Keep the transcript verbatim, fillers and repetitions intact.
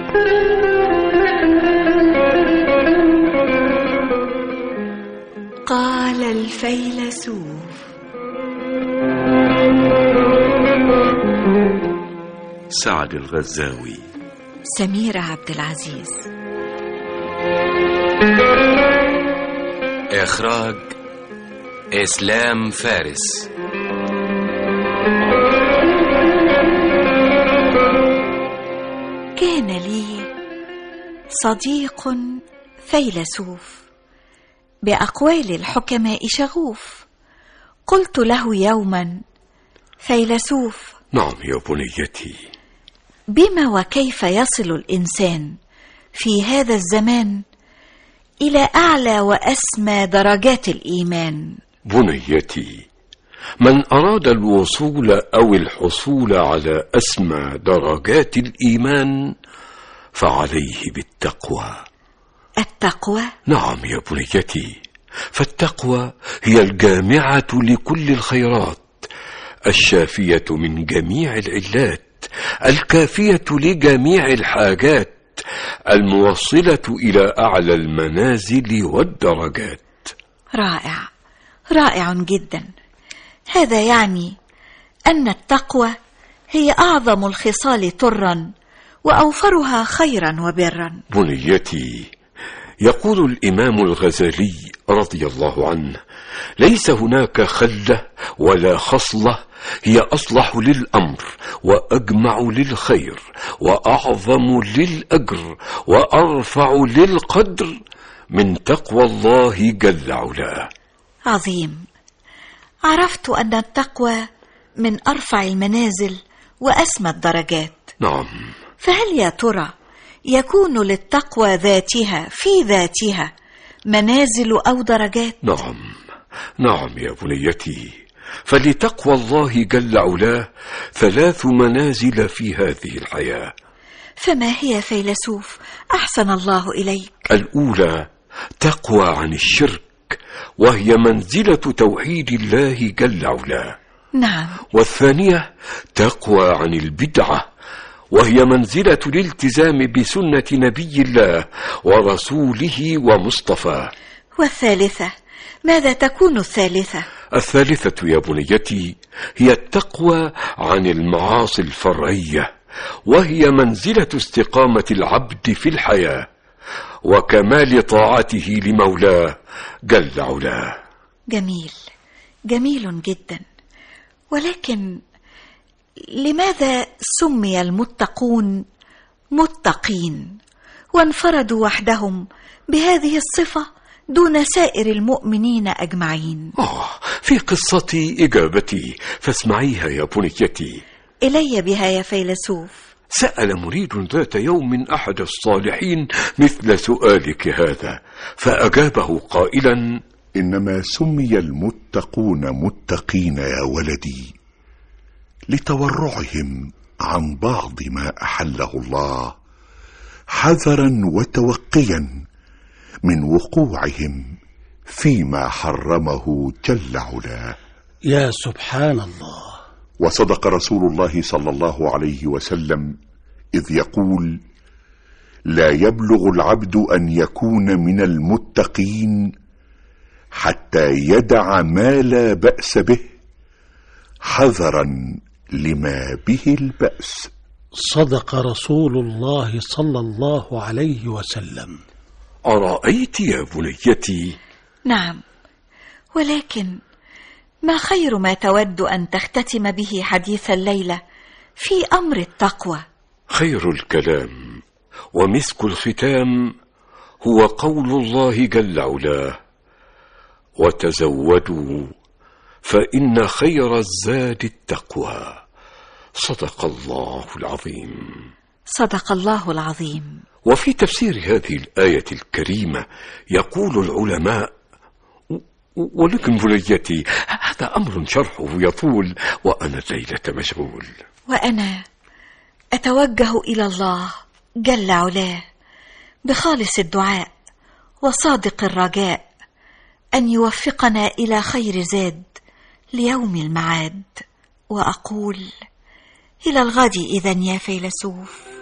قال الفيلسوف. سعد الغزاوي. سميرة عبد العزيز. إخراج إسلام فارس. كان لي صديق فيلسوف بأقوال الحكماء شغوف. قلت له يوما: فيلسوف. نعم يا بنيتي. بما وكيف يصل الإنسان في هذا الزمان إلى أعلى وأسمى درجات الإيمان؟ بنيتي، من أراد الوصول أو الحصول على أسمى درجات الإيمان فعليه بالتقوى. التقوى؟ نعم يا بنيتي، فالتقوى هي الجامعة لكل الخيرات، الشافية من جميع العلات، الكافية لجميع الحاجات، الموصلة إلى أعلى المنازل والدرجات. رائع، رائع جدا. هذا يعني أن التقوى هي أعظم الخصال طرا وأوفرها خيرا وبرا. بنيتي، يقول الإمام الغزالي رضي الله عنه: ليس هناك خلة ولا خصلة هي أصلح للأمر وأجمع للخير وأعظم للأجر وأرفع للقدر من تقوى الله جل علاه. عظيم. عرفت أن التقوى من أرفع المنازل وأسمى الدرجات. نعم. فهل يا ترى يكون للتقوى ذاتها في ذاتها منازل أو درجات؟ نعم، نعم يا بنيتي، فلتقوى الله جل علاه ثلاث منازل في هذه الحياة. فما هي فيلسوف أحسن الله إليك؟ الأولى تقوى عن الشرك، وهي منزلة توحيد الله جل علاه. نعم. والثانية تقوى عن البدعة، وهي منزلة الالتزام بسنة نبي الله ورسوله ومصطفاه. والثالثة ماذا تكون الثالثة؟ الثالثة يا بنيتي هي التقوى عن المعاصي الفرعية، وهي منزلة استقامة العبد في الحياة وكمال طاعته لمولاه جل علاه. جميل، جميل جدا. ولكن لماذا سمي المتقون متقين وانفردوا وحدهم بهذه الصفة دون سائر المؤمنين أجمعين؟ آه، في قصتي إجابتي فاسمعيها يا بنيتي. إلي بها يا فيلسوف. سأل مريد ذات يوم أحد الصالحين مثل سؤالك هذا، فأجابه قائلا: إنما سمي المتقون متقين يا ولدي لتورعهم عن بعض ما أحله الله، حذرا وتوقيا من وقوعهم فيما حرمه جل علاه. يا سبحان الله. وصدق رسول الله صلى الله عليه وسلم إذ يقول: لا يبلغ العبد أن يكون من المتقين حتى يدع ما لا بأس به، حذرا لما به البأس. صدق رسول الله صلى الله عليه وسلم. أرأيت يا بنيتي؟ نعم، ولكن ما خير ما تود أن تختتم به حديث الليلة في أمر التقوى؟ خير الكلام ومسك الختام هو قول الله جل علاه: وتزودوا فإن خير الزاد التقوى. صدق الله العظيم. صدق الله العظيم. وفي تفسير هذه الآية الكريمة يقول العلماء، ولكن بنيتي هذا أمر شرحه يطول وأنا الليلة مشغول. وأنا أتوجه إلى الله جل علاه بخالص الدعاء وصادق الرجاء أن يوفقنا إلى خير زاد ليوم المعاد، وأقول إلى الغد إذن يا فيلسوف.